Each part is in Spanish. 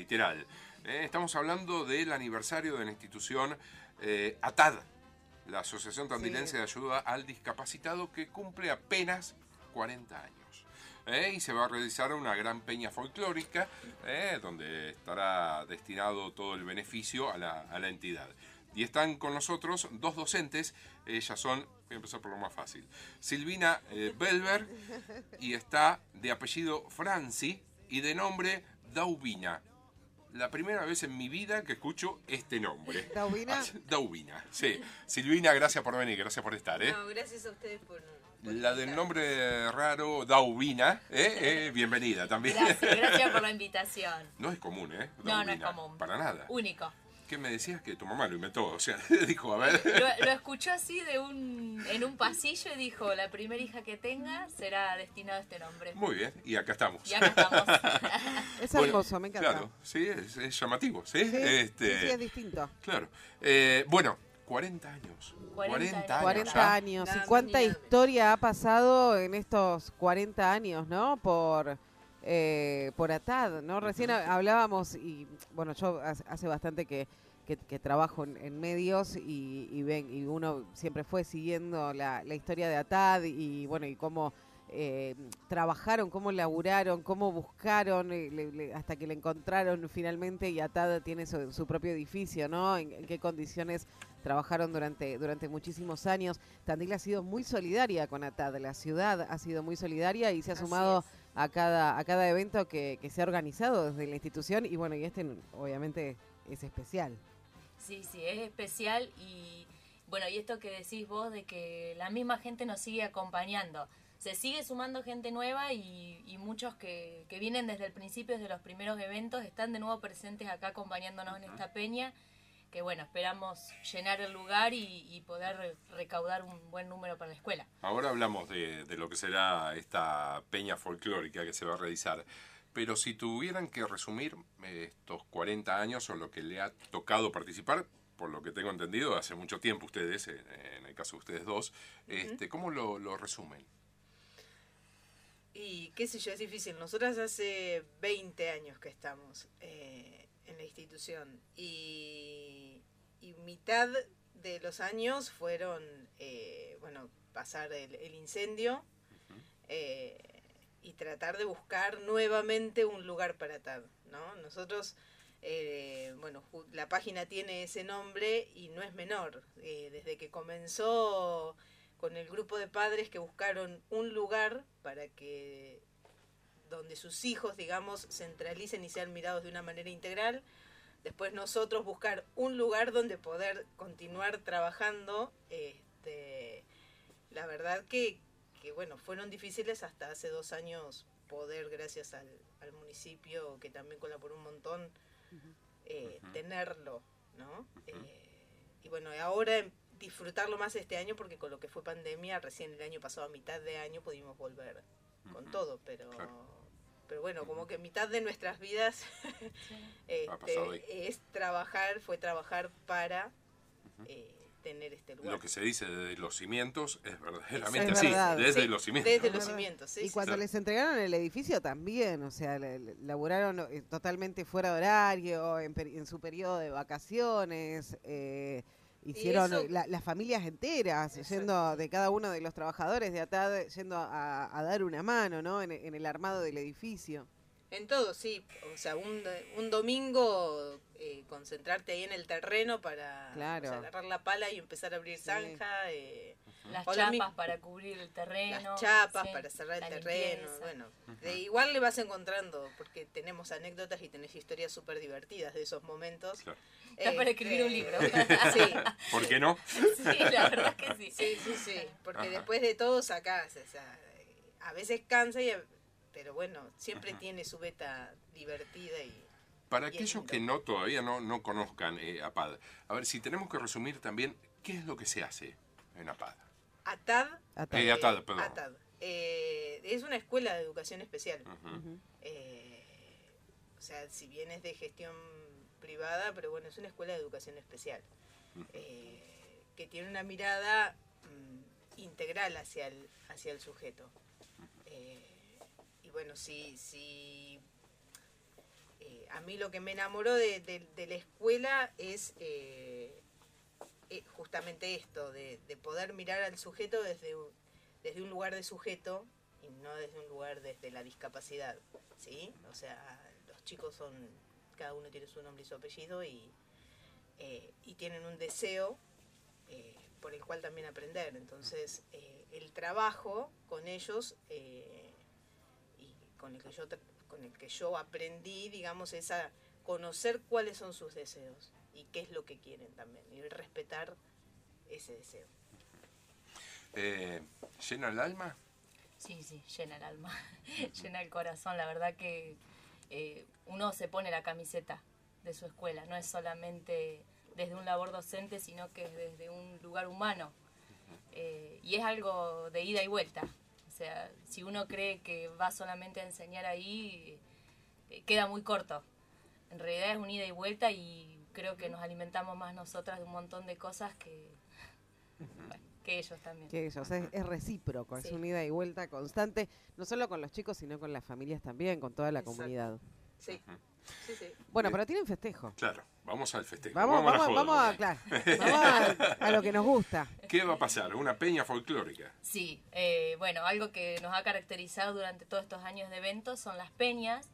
literal. Estamos hablando del aniversario de la institución ATAD, la Asociación Tandilense de Ayuda al Discapacitado, que cumple apenas 40 años. Y se va a realizar una gran peña folclórica, donde estará destinado todo el beneficio a la entidad. Y están con nosotros dos docentes, ellas son, voy a empezar por lo más fácil, Silvina Belver, y está de apellido Franci y de nombre Daubina. La primera vez en mi vida que escucho este nombre. ¿Daubina? Daubina, sí. Silvina, gracias por venir, gracias por estar. No, gracias a ustedes por la del nombre raro, Daubina, bienvenida también. Gracias por la invitación. No es común, Daubina, no es común. Para nada. Único. ¿Qué me decías? Que tu mamá lo inventó, o sea, dijo, a ver. Lo escuchó así en un pasillo y dijo, la primera hija que tenga será destinado a este nombre. Muy bien, y acá estamos. Es hermoso, me encanta. Claro, sí, es llamativo, ¿sí? Sí, es distinto. Claro. Bueno, 40 años. 40 años. ¿Y cuánta historia ha pasado en estos 40 años, no? Por ATAD, ¿no? Recién hablábamos, y bueno, yo hace bastante que trabajo en medios y uno siempre fue siguiendo la historia de ATAD y bueno, y cómo trabajaron, cómo laburaron, cómo buscaron hasta que le encontraron finalmente, y ATAD tiene su propio edificio, ¿no? En qué condiciones trabajaron durante muchísimos años. Tandil ha sido muy solidaria con ATAD, la ciudad ha sido muy solidaria y se ha sumado a cada evento que se ha organizado desde la institución, y bueno, y este obviamente es especial. Sí, es especial, y bueno, y esto que decís vos de que la misma gente nos sigue acompañando. Se sigue sumando gente nueva y muchos que vienen desde el principio, desde los primeros eventos, están de nuevo presentes acá acompañándonos en esta peña, que bueno, esperamos llenar el lugar y poder recaudar un buen número para la escuela. Ahora hablamos de lo que será esta peña folclórica que se va a realizar, pero si tuvieran que resumir estos 40 años o lo que le ha tocado participar, por lo que tengo entendido, hace mucho tiempo ustedes, en el caso de ustedes dos, ¿cómo lo resumen? Y qué sé yo, es difícil. Nosotras hace 20 años que estamos en la institución y mitad de los años fueron, pasar el incendio y tratar de buscar nuevamente un lugar para ATAD, ¿no? Nosotros, la página tiene ese nombre y no es menor. Desde que comenzó con el grupo de padres que buscaron un lugar para que donde sus hijos, digamos, centralicen y sean mirados de una manera integral. Después nosotros buscar un lugar donde poder continuar trabajando. La verdad que bueno, fueron difíciles hasta hace 2 años poder, gracias al municipio, que también colaboró un montón, tenerlo, ¿no? Y bueno, ahora disfrutarlo más este año, porque con lo que fue pandemia, recién el año pasado, a mitad de año, pudimos volver con todo, pero bueno, como que mitad de nuestras vidas fue trabajar para tener este lugar. Lo que se dice desde los cimientos es verdaderamente así, desde los cimientos. Desde los cimientos, sí. Y cuando les entregaron el edificio también, o sea, laburaron totalmente fuera de horario, en su periodo de vacaciones, hicieron las familias enteras, yendo de cada uno de los trabajadores de ATAD, yendo a dar una mano, ¿no? En el armado del edificio. En todo, sí. O sea, un domingo concentrarte ahí en el terreno para agarrar la pala y empezar a abrir zanja. Las chapas para cubrir el terreno. Las chapas para cerrar el terreno. Bueno, igual le vas encontrando, porque tenemos anécdotas y tenés historias súper divertidas de esos momentos. Claro. Está para escribir un libro. Sí. ¿Por qué no? Sí, la verdad que sí. Sí. Porque después de todo sacás. O sea, a veces cansa, pero bueno, siempre tiene su beta divertida y... Para aquellos que todavía no conozcan APAD, a ver, si tenemos que resumir también, ¿qué es lo que se hace en APAD? ATAD. Perdón. ATAD. Es una escuela de educación especial. O sea, si bien es de gestión privada, pero bueno, es una escuela de educación especial. Que tiene una mirada integral hacia el sujeto. Y bueno, si a mí lo que me enamoró de la escuela es justamente esto, de poder mirar al sujeto desde un lugar de sujeto y no desde un lugar desde la discapacidad, ¿sí? O sea, los chicos cada uno tiene su nombre y su apellido y tienen un deseo por el cual también aprender. Entonces, el trabajo con ellos y con el que yo aprendí, digamos, es a conocer cuáles son sus deseos y qué es lo que quieren también, y respetar ese deseo. ¿Llena el alma? Sí, llena el alma, llena el corazón. La verdad que uno se pone la camiseta de su escuela, no es solamente desde un labor docente, sino que es desde un lugar humano. Y es algo de ida y vuelta. O sea, si uno cree que va solamente a enseñar ahí, queda muy corto. En realidad es un ida y vuelta y creo que nos alimentamos más nosotras de un montón de cosas que ellos también. Que ellos, es recíproco, Sí. es un ida y vuelta constante, no solo con los chicos, sino con las familias también, con toda la Exacto. comunidad. Sí, sí. Bueno, pero tienen festejo. Claro, vamos al festejo. Vamos a la joda, vamos a lo que nos gusta. ¿Qué va a pasar? Una peña folclórica. Sí, bueno, algo que nos ha caracterizado durante todos estos años de eventos son las peñas,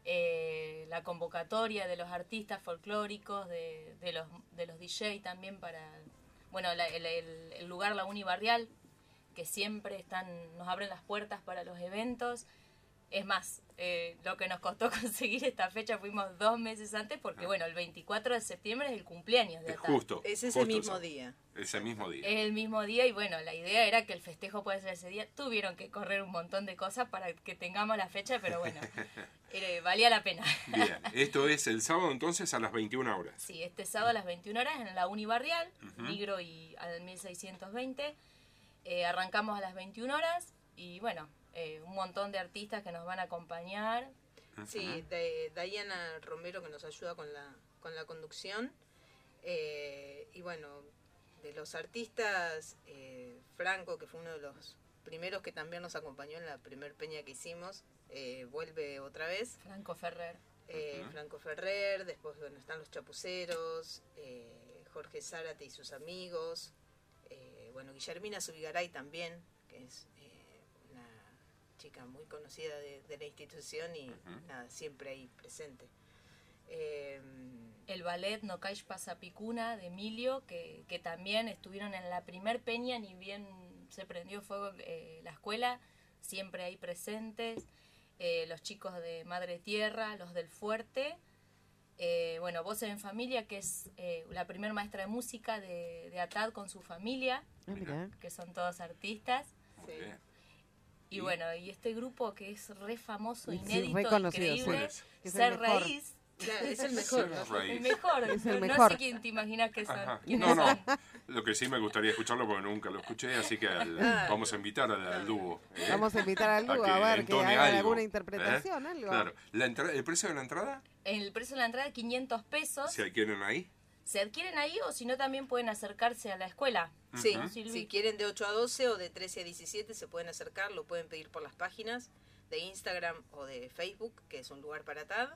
la convocatoria de los artistas folclóricos, de los DJ también para, bueno, el lugar La Unibarrial, que siempre nos abren las puertas para los eventos. Es más, lo que nos costó conseguir esta fecha fuimos 2 meses antes porque, bueno, el 24 de septiembre es el cumpleaños de Es ATAD. justo. Es ese justo mismo eso. día. Ese mismo día. Es el mismo día y bueno, la idea era que el festejo pueda ser ese día. Tuvieron que correr un montón de cosas para que tengamos la fecha, pero bueno, valía la pena. Bien, esto es el sábado entonces a las 21 horas. Sí, este sábado a las 21 horas en la Unibarrial, Nigro y al 1620. Arrancamos a las 21 horas y bueno, un montón de artistas que nos van a acompañar. Sí, Diana Romero que nos ayuda con la conducción. Y bueno, de los artistas, Franco, que fue uno de los primeros que también nos acompañó en la primer peña que hicimos, vuelve otra vez. Franco Ferrer. Franco Ferrer, después bueno, están los Chapuceros, Jorge Zárate y sus amigos, bueno, Guillermina Zubigaray también, que es una chica muy conocida de la institución y nada, siempre ahí presente. El ballet No Caish Pasapicuna de Emilio, que también estuvieron en la primer peña, ni bien se prendió fuego la escuela, siempre ahí presentes. Los chicos de Madre Tierra, los del Fuerte. Bueno, Voces en Familia, que es la primer maestra de música de ATAD con su familia, Mira. que son todos artistas. Sí. Bien. Y bueno, y este grupo que es re famoso, Sí, inédito, re conocido, increíble, sí. Es el Ser mejor. Raíz. Claro, es el mejor, ¿no? Raíz. El mejor. Es el No mejor. sé quién te imaginas que son. Ajá. quiénes No, no. son. Lo que sí me gustaría escucharlo porque nunca lo escuché, así que vamos a invitar al dúo. Vamos a invitar al A dúo que a ver que entone haga algo, alguna interpretación, algo. Claro. ¿El precio de la entrada? El precio de la entrada es 500 pesos. ¿Se adquieren ahí? Se adquieren ahí o si no también pueden acercarse a la escuela. Sí, Silvi. si quieren de 8 a 12 o de 13 a 17 se pueden acercar, lo pueden pedir por las páginas de Instagram o de Facebook, que es un lugar para TAD.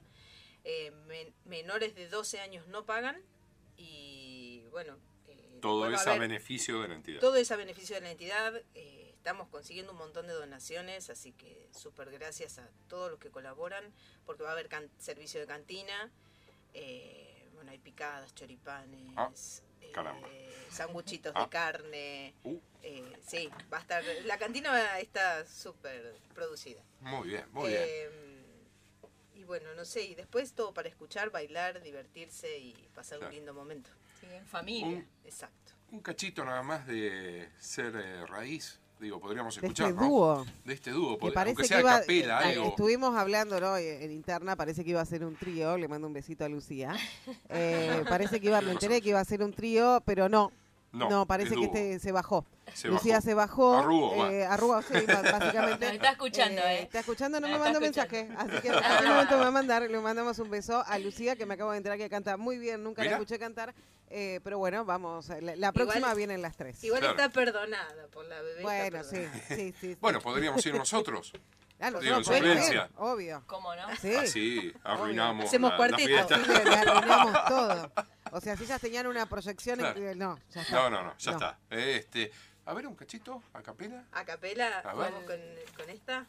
Menores de 12 años no pagan y bueno... Todo bueno, es a a ver, beneficio de la entidad. todo es a beneficio de la entidad. Estamos consiguiendo un montón de donaciones, así que súper gracias a todos los que colaboran, porque va a haber servicio de cantina, bueno, hay picadas, choripanes, caramba. sanguchitos Ah. de carne, Uh. sí, va a estar, la cantina está súper producida. Muy bien, muy bien. Y bueno, no sé, y después todo para escuchar, bailar, divertirse y pasar Claro. un lindo momento. Sí, en familia. Un, Exacto. un cachito nada más de Ser Raíz. Digo, podríamos De escuchar, este ¿no? dúo. De este dúo, Que parece aunque que sea iba, a capela, algo. estuvimos hablando, ¿no? En interna, parece que iba a ser un trío, le mando un besito a Lucía. Parece que me enteré que iba a ser un trío, pero no, parece es que dúo. se bajó. Se Lucía bajó. se bajó, Arrugó, va. arrugó, sí, básicamente. Nos está escuchando, Está escuchando, no Nos me está mandó escuchando. mensaje, así que en este momento me va a mandar, le mandamos un beso a Lucía, que me acabo de enterar que canta muy bien, nunca la Mirá. escuché cantar, pero bueno, vamos, la próxima vienen las 3. Igual Claro. está perdonada por la bebé. Bueno, está perdonada. sí. Bueno, podríamos ir nosotros. Digo, en suplencia. Obvio. ¿Cómo no? Sí. Así arruinamos Hacemos la cuartito. fiesta. Sí, le arruinamos todo. O sea, si ellas tenían una proyección, Claro. no, ya está. No, ya está. A ver, un cachito, a capela. A capela, A ver. vamos con esta.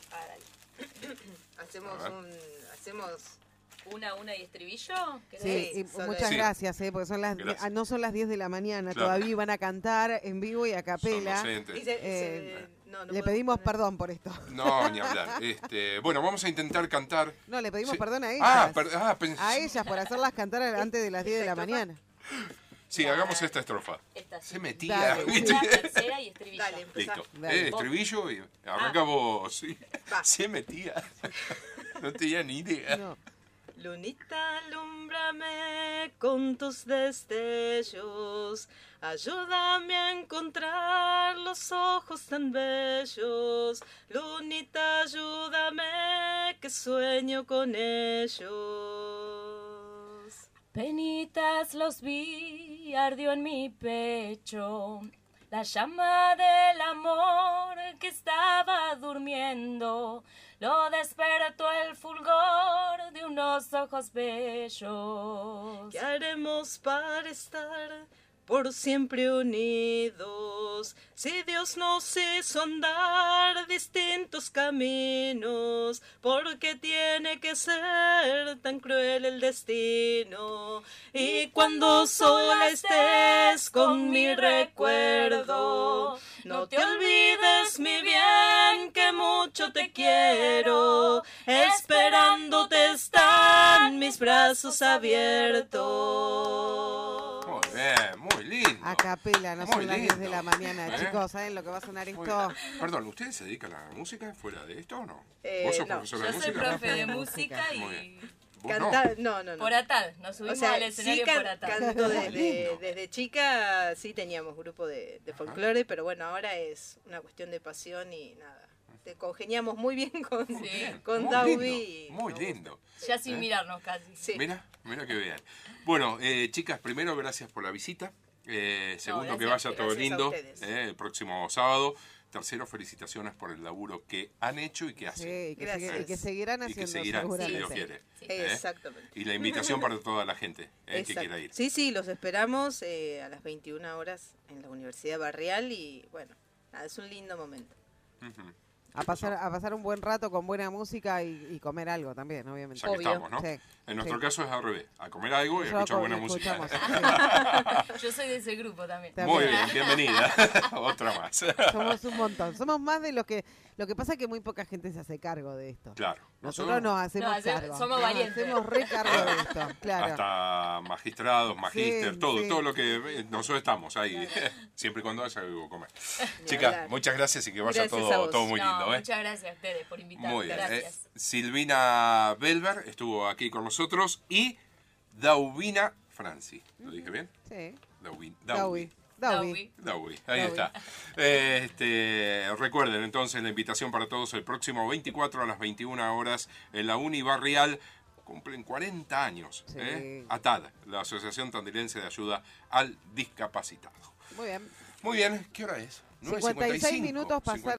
Hacemos A ver. hacemos Una y estribillo. ¿Querés? Sí, y solo muchas Sí. gracias, porque Gracias. no son las 10 de la mañana, Claro. todavía van a cantar en vivo y a Son capela. docentes. no Le podemos pedimos poner- perdón por esto. No, ni hablar. Bueno, vamos a intentar cantar. No, le pedimos Sí. perdón a ellas. Pensé. A ellas por hacerlas cantar antes de las 10 de la mañana. Sí, hagamos esta estrofa. Esta sí. Se metía, Dale. ¿viste? La tercera y estribillo. Dale, empezá. Listo. Dale. Estribillo y arranca vos. Sí. Va. Se metía. No tenía ni idea. No. Lunita, alúmbrame con tus destellos, ayúdame a encontrar los ojos tan bellos. Lunita, ayúdame que sueño con ellos. Penitas los vi, ardió en mi pecho la llama del amor que estaba durmiendo. Lo despertó el fulgor de unos ojos bellos. ¿Qué haremos para estar por siempre unidos? Si Dios nos hizo andar distintos caminos, ¿por qué tiene que ser tan cruel el destino? Y cuando sola estés con mi recuerdo, no te olvides, mi bien, que mucho te quiero. Esperándote están mis brazos abiertos. Muy bien, muy lindo. A capela, no Muy son las 10 de lindo. la mañana, ¿Eh? chicos. ¿Saben lo que va a sonar Muy esto? bien. Perdón, ¿ustedes se dedican a la música fuera de esto o no? Eh, ¿Vos sos no, profesora Yo de soy música? profe de Música. música Muy y bien. ¿Vos no? Cantar, no. por ATAD. Nos O subimos sea, al escenario sí por ATAD. canto Lindo. desde chica, sí teníamos grupo de folclore, pero bueno, ahora es una cuestión de pasión y nada. Te congeniamos muy bien con, Sí. con Muy Daubi. lindo, muy lindo. Ya sin mirarnos casi. Sí. Mira que bien. Bueno, chicas, primero gracias por la visita. Segundo, que gracias. vaya todo Gracias a lindo ustedes. el próximo sábado. Tercero, felicitaciones por el laburo que han hecho y que Sí, hacen. y que, Gracias. y que seguirán Y que haciendo, seguirán, si seguramente. Dios quiere. Sí. Exactamente. Y la invitación para toda la gente que Exacto. quiera ir. Sí, los esperamos a las 21 horas en la Universidad Barrial y bueno, nada, es un lindo momento. Ujú. A pasar un buen rato con buena música y comer algo también, obviamente. Ya que Obvio. estamos, ¿no? Sí, En nuestro sí. caso es al revés. A comer algo y a Yo escuchar buena escuchamos, música. sí. Yo soy de ese grupo también. Muy También. bien, bienvenida. Otra más. Somos un montón. Somos más de lo que pasa es que muy poca gente se hace cargo de esto. Claro. Nosotros nos hacemos No, cargo. somos Nos valientes. hacemos recargo de esto, claro. Hasta magistrados, magíster, Sí, todo, sí. todo lo que nosotros estamos ahí, siempre y cuando haya algo que comer. Ni Chicas, hablar. muchas gracias y que vaya Gracias a todo, vos. todo muy No, lindo. muchas gracias a ustedes por invitarme. Muy bien. Gracias. Silvina Belver estuvo aquí con nosotros y Daubina Franci. ¿Lo dije bien? Sí. Daubi. Daubi. Daubi. Daubi, ahí Daubi. está. Recuerden entonces la invitación para todos el próximo 24 a las 21 horas en la Uni Barrial. Cumplen 40 años. Sí. ATAD, la Asociación Tandilense de Ayuda al Discapacitado. Muy bien. Muy bien, ¿qué hora es? 56 minutos pasaron.